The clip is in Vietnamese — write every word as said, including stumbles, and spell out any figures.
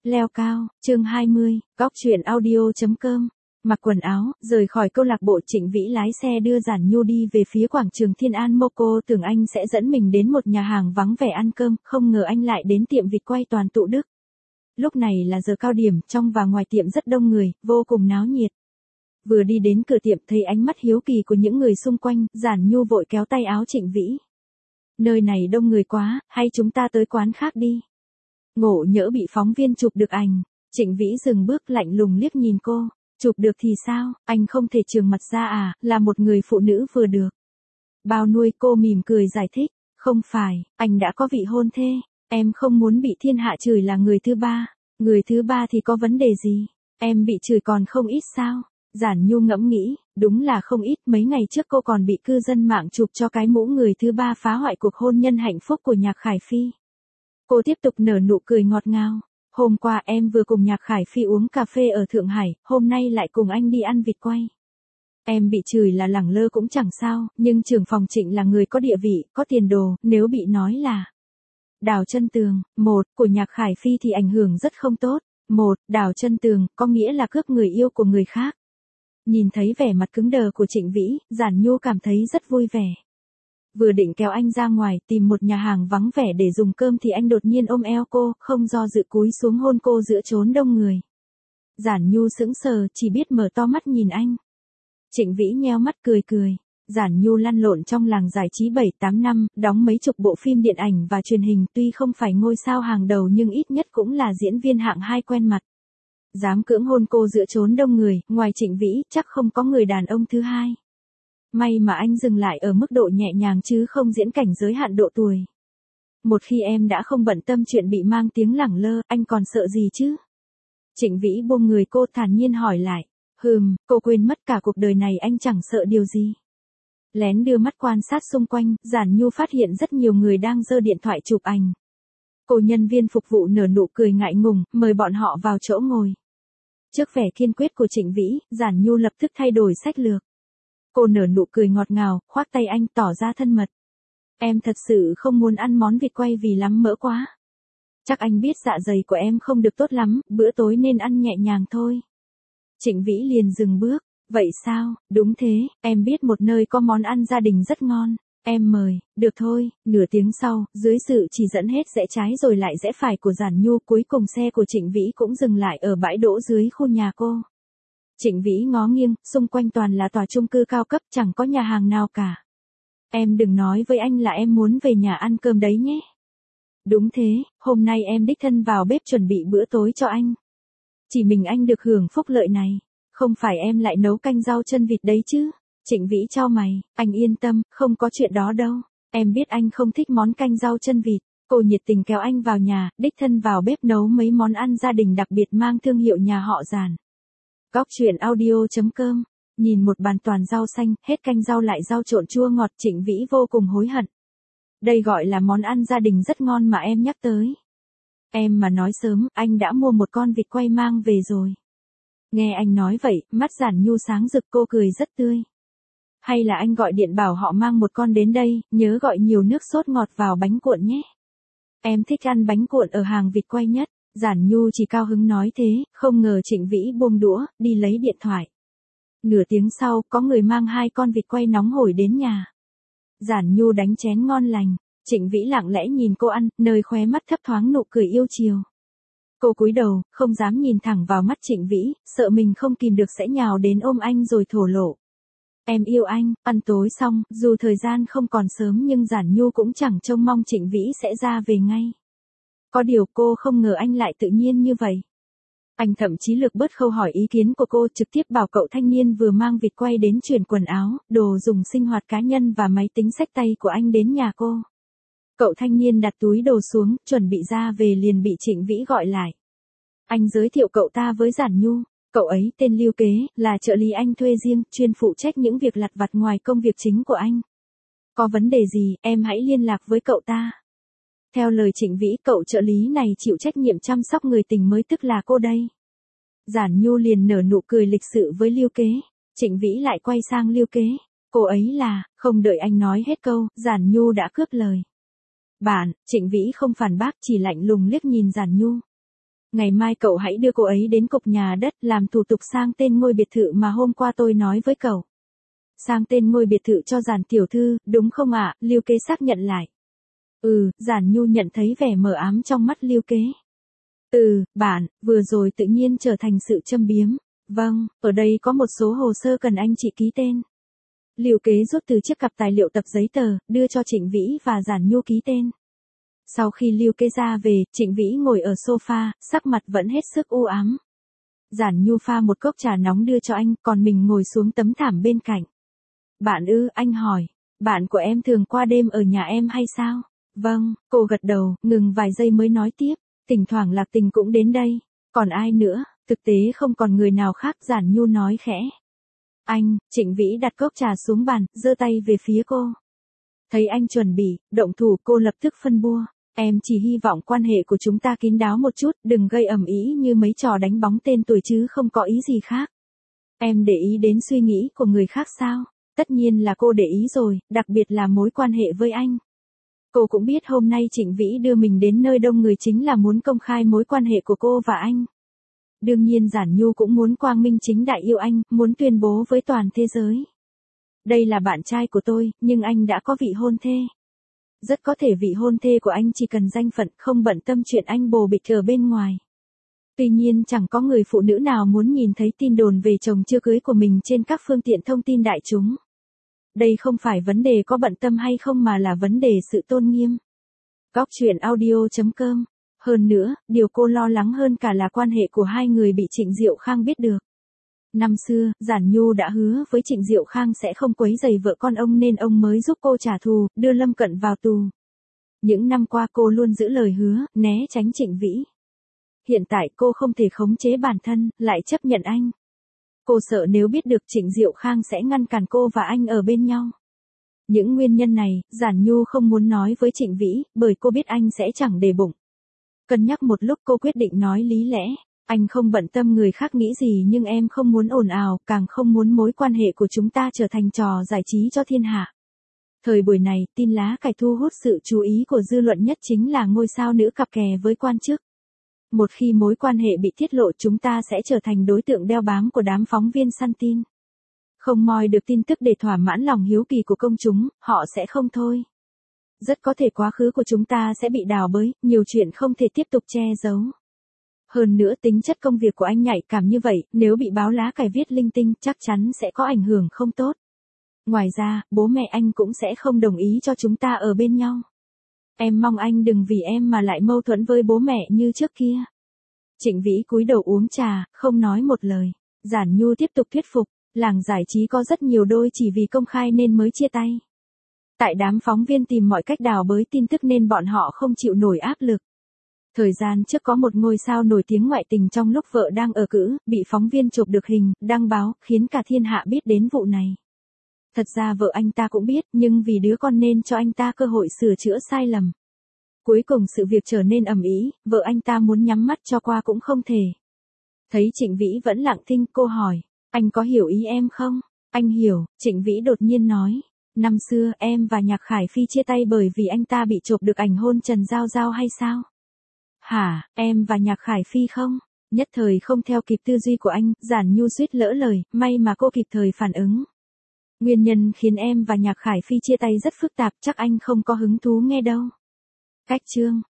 Leo cao, chương hai mươi, góc chuyện audio.com. Mặc quần áo, rời khỏi câu lạc bộ, Trịnh Vĩ lái xe đưa Giản Nhu đi về phía quảng trường Thiên An Mô. Cô tưởng anh sẽ dẫn mình đến một nhà hàng vắng vẻ ăn cơm, không ngờ anh lại đến tiệm vịt quay Toàn Tụ Đức. Lúc này là giờ cao điểm, trong và ngoài tiệm rất đông người, vô cùng náo nhiệt. Vừa đi đến cửa tiệm thấy ánh mắt hiếu kỳ của những người xung quanh, Giản Nhu vội kéo tay áo Trịnh Vĩ. Nơi này đông người quá, hay chúng ta tới quán khác đi. Ngộ nhỡ bị phóng viên chụp được ảnh. Trịnh Vĩ dừng bước lạnh lùng liếc nhìn cô. Chụp được thì sao, anh không thể trường mặt ra à, là một người phụ nữ vừa được bao nuôi. Cô mỉm cười giải thích. Không phải, anh đã có vị hôn thê. Em không muốn bị thiên hạ chửi là người thứ ba. Người thứ ba thì có vấn đề gì? Em bị chửi còn không ít sao? Giản Nhu ngẫm nghĩ, đúng là không ít. Mấy ngày trước cô còn bị cư dân mạng chụp cho cái mũ người thứ ba phá hoại cuộc hôn nhân hạnh phúc của Nhạc Khải Phi. Cô tiếp tục nở nụ cười ngọt ngào. Hôm qua em vừa cùng Nhạc Khải Phi uống cà phê ở Thượng Hải, hôm nay lại cùng anh đi ăn vịt quay. Em bị chửi là lẳng lơ cũng chẳng sao, nhưng trưởng phòng Trịnh là người có địa vị, có tiền đồ, nếu bị nói là đào chân tường, một, của Nhạc Khải Phi thì ảnh hưởng rất không tốt. Một, đào chân tường, có nghĩa là cướp người yêu của người khác. Nhìn thấy vẻ mặt cứng đờ của Trịnh Vĩ, Giản Nhu cảm thấy rất vui vẻ. Vừa định kéo anh ra ngoài tìm một nhà hàng vắng vẻ để dùng cơm thì anh đột nhiên ôm eo cô, không do dự cúi xuống hôn cô giữa chốn đông người. Giản Nhu sững sờ, chỉ biết mở to mắt nhìn anh. Trịnh Vĩ nheo mắt cười cười. Giản Nhu lăn lộn trong làng giải trí bảy tám năm, đóng mấy chục bộ phim điện ảnh và truyền hình, tuy không phải ngôi sao hàng đầu nhưng ít nhất cũng là diễn viên hạng hai quen mặt. Dám cưỡng hôn cô giữa chốn đông người, ngoài Trịnh Vĩ, chắc không có người đàn ông thứ hai. May mà anh dừng lại ở mức độ nhẹ nhàng chứ không diễn cảnh giới hạn độ tuổi. Một khi em đã không bận tâm chuyện bị mang tiếng lẳng lơ, anh còn sợ gì chứ? Trịnh Vĩ buông người cô thản nhiên hỏi lại. Hừm, cô quên mất cả cuộc đời này anh chẳng sợ điều gì. Lén đưa mắt quan sát xung quanh, Giản Nhu phát hiện rất nhiều người đang giơ điện thoại chụp ảnh. Cô nhân viên phục vụ nở nụ cười ngại ngùng, mời bọn họ vào chỗ ngồi. Trước vẻ kiên quyết của Trịnh Vĩ, Giản Nhu lập tức thay đổi sách lược. Cô nở nụ cười ngọt ngào, khoác tay anh tỏ ra thân mật. Em thật sự không muốn ăn món vịt quay vì lắm mỡ quá. Chắc anh biết dạ dày của em không được tốt lắm, bữa tối nên ăn nhẹ nhàng thôi. Trịnh Vĩ liền dừng bước. Vậy sao, đúng thế, em biết một nơi có món ăn gia đình rất ngon. Em mời, được thôi. Nửa tiếng sau, dưới sự chỉ dẫn hết rẽ trái rồi lại rẽ phải của Giản Nhu, cuối cùng xe của Trịnh Vĩ cũng dừng lại ở bãi đỗ dưới khu nhà cô. Trịnh Vĩ ngó nghiêng, xung quanh toàn là tòa chung cư cao cấp, chẳng có nhà hàng nào cả. Em đừng nói với anh là em muốn về nhà ăn cơm đấy nhé. Đúng thế, hôm nay em đích thân vào bếp chuẩn bị bữa tối cho anh. Chỉ mình anh được hưởng phúc lợi này. Không phải em lại nấu canh rau chân vịt đấy chứ? Trịnh Vĩ chau mày. Anh yên tâm, không có chuyện đó đâu. Em biết anh không thích món canh rau chân vịt. Cô nhiệt tình kéo anh vào nhà, đích thân vào bếp nấu mấy món ăn gia đình đặc biệt mang thương hiệu nhà họ Giản. Góc chuyện audio.com. Nhìn một bàn toàn rau xanh, hết canh rau lại rau trộn chua ngọt, Trịnh Vĩ vô cùng hối hận. Đây gọi là món ăn gia đình rất ngon mà em nhắc tới. Em mà nói sớm, anh đã mua một con vịt quay mang về rồi. Nghe anh nói vậy, mắt Giản Nhu sáng rực, cô cười rất tươi. Hay là anh gọi điện bảo họ mang một con đến đây, nhớ gọi nhiều nước sốt ngọt vào bánh cuộn nhé. Em thích ăn bánh cuộn ở hàng vịt quay nhất. Giản Nhu chỉ cao hứng nói thế, không ngờ Trịnh Vĩ buông đũa, đi lấy điện thoại. Nửa tiếng sau, có người mang hai con vịt quay nóng hổi đến nhà. Giản Nhu đánh chén ngon lành. Trịnh Vĩ lặng lẽ nhìn cô ăn, nơi khóe mắt thấp thoáng nụ cười yêu chiều. Cô cúi đầu, không dám nhìn thẳng vào mắt Trịnh Vĩ, sợ mình không kìm được sẽ nhào đến ôm anh rồi thổ lộ. Em yêu anh. Ăn tối xong, dù thời gian không còn sớm nhưng Giản Nhu cũng chẳng trông mong Trịnh Vĩ sẽ ra về ngay. Có điều cô không ngờ anh lại tự nhiên như vậy. Anh thậm chí lược bớt khâu hỏi ý kiến của cô, trực tiếp bảo cậu thanh niên vừa mang vịt quay đến chuyển quần áo, đồ dùng sinh hoạt cá nhân và máy tính xách tay của anh đến nhà cô. Cậu thanh niên đặt túi đồ xuống, chuẩn bị ra về liền bị Trịnh Vĩ gọi lại. Anh giới thiệu cậu ta với Giản Nhu. Cậu ấy tên Lưu Kế, là trợ lý anh thuê riêng, chuyên phụ trách những việc lặt vặt ngoài công việc chính của anh. Có vấn đề gì, em hãy liên lạc với cậu ta. Theo lời Trịnh Vĩ, cậu trợ lý này chịu trách nhiệm chăm sóc người tình mới, tức là cô đây. Giản Nhu liền nở nụ cười lịch sự với Lưu Kế. Trịnh Vĩ lại quay sang Lưu Kế. Cô ấy là, không đợi anh nói hết câu, Giản Nhu đã cướp lời. Bạn, Trịnh Vĩ không phản bác, chỉ lạnh lùng liếc nhìn Giản Nhu. Ngày mai cậu hãy đưa cô ấy đến cục nhà đất làm thủ tục sang tên ngôi biệt thự mà hôm qua tôi nói với cậu. Sang tên ngôi biệt thự cho Giản tiểu thư, đúng không ạ? Lưu Kế xác nhận lại. Ừ, Giản Nhu nhận thấy vẻ mờ ám trong mắt Lưu Kế. Ừ, bạn, vừa rồi tự nhiên trở thành sự châm biếm. Vâng, ở đây có một số hồ sơ cần anh chị ký tên. Lưu Kế rút từ chiếc cặp tài liệu tập giấy tờ, đưa cho Trịnh Vĩ và Giản Nhu ký tên. Sau khi Lưu Kế ra về, Trịnh Vĩ ngồi ở sofa, sắc mặt vẫn hết sức u ám. Giản Nhu pha một cốc trà nóng đưa cho anh, còn mình ngồi xuống tấm thảm bên cạnh. Bạn ư, anh hỏi, bạn của em thường qua đêm ở nhà em hay sao? Vâng, cô gật đầu, ngừng vài giây mới nói tiếp, thỉnh thoảng Lạc Tình cũng đến đây. Còn ai nữa, thực tế không còn người nào khác, Giản Nhu nói khẽ. Anh, Trịnh Vĩ đặt cốc trà xuống bàn, giơ tay về phía cô. Thấy anh chuẩn bị, động thủ, cô lập tức phân bua. Em chỉ hy vọng quan hệ của chúng ta kín đáo một chút, đừng gây ầm ĩ như mấy trò đánh bóng tên tuổi chứ không có ý gì khác. Em để ý đến suy nghĩ của người khác sao? Tất nhiên là cô để ý rồi, đặc biệt là mối quan hệ với anh. Cô cũng biết hôm nay Trịnh Vĩ đưa mình đến nơi đông người chính là muốn công khai mối quan hệ của cô và anh. Đương nhiên Giản Nhu cũng muốn quang minh chính đại yêu anh, muốn tuyên bố với toàn thế giới. Đây là bạn trai của tôi, nhưng anh đã có vị hôn thê. Rất có thể vị hôn thê của anh chỉ cần danh phận, không bận tâm chuyện anh bồ bịch ở bên ngoài. Tuy nhiên chẳng có người phụ nữ nào muốn nhìn thấy tin đồn về chồng chưa cưới của mình trên các phương tiện thông tin đại chúng. Đây không phải vấn đề có bận tâm hay không mà là vấn đề sự tôn nghiêm. Góc truyện audio chấm com. Hơn nữa, điều cô lo lắng hơn cả là quan hệ của hai người bị Trịnh Diệu Khang biết được. Năm xưa, Giản Nhu đã hứa với Trịnh Diệu Khang sẽ không quấy rầy vợ con ông nên ông mới giúp cô trả thù, đưa Lâm Cận vào tù. Những năm qua cô luôn giữ lời hứa, né tránh Trịnh Vĩ. Hiện tại cô không thể khống chế bản thân, lại chấp nhận anh. Cô sợ nếu biết được Trịnh Diệu Khang sẽ ngăn cản cô và anh ở bên nhau. Những nguyên nhân này, Giản Nhu không muốn nói với Trịnh Vĩ, bởi cô biết anh sẽ chẳng để bụng. Cân nhắc một lúc cô quyết định nói lý lẽ. Anh không bận tâm người khác nghĩ gì nhưng em không muốn ồn ào, càng không muốn mối quan hệ của chúng ta trở thành trò giải trí cho thiên hạ. Thời buổi này, tin lá cải thu hút sự chú ý của dư luận nhất chính là ngôi sao nữ cặp kè với quan chức. Một khi mối quan hệ bị tiết lộ chúng ta sẽ trở thành đối tượng đeo bám của đám phóng viên săn tin. Không moi được tin tức để thỏa mãn lòng hiếu kỳ của công chúng, họ sẽ không thôi. Rất có thể quá khứ của chúng ta sẽ bị đào bới, nhiều chuyện không thể tiếp tục che giấu. Hơn nữa tính chất công việc của anh nhạy cảm như vậy, nếu bị báo lá cải viết linh tinh chắc chắn sẽ có ảnh hưởng không tốt. Ngoài ra, bố mẹ anh cũng sẽ không đồng ý cho chúng ta ở bên nhau. Em mong anh đừng vì em mà lại mâu thuẫn với bố mẹ như trước kia. Trịnh Vĩ cúi đầu uống trà, không nói một lời. Giản Nhu tiếp tục thuyết phục, làng giải trí có rất nhiều đôi chỉ vì công khai nên mới chia tay. Tại đám phóng viên tìm mọi cách đào bới tin tức nên bọn họ không chịu nổi áp lực. Thời gian trước có một ngôi sao nổi tiếng ngoại tình trong lúc vợ đang ở cữ, bị phóng viên chụp được hình, đăng báo, khiến cả thiên hạ biết đến vụ này. Thật ra vợ anh ta cũng biết, nhưng vì đứa con nên cho anh ta cơ hội sửa chữa sai lầm. Cuối cùng sự việc trở nên ầm ĩ, vợ anh ta muốn nhắm mắt cho qua cũng không thể. Thấy Trịnh Vĩ vẫn lặng thinh, cô hỏi, anh có hiểu ý em không? Anh hiểu, Trịnh Vĩ đột nhiên nói. Năm xưa em và Nhạc Khải Phi chia tay bởi vì anh ta bị chụp được ảnh hôn Trần Giao Giao hay sao? Hả, em và Nhạc Khải Phi không? Nhất thời không theo kịp tư duy của anh, Giản Nhu suýt lỡ lời, may mà cô kịp thời phản ứng. Nguyên nhân khiến em và Nhạc Khải Phi chia tay rất phức tạp, chắc anh không có hứng thú nghe đâu. Cách chương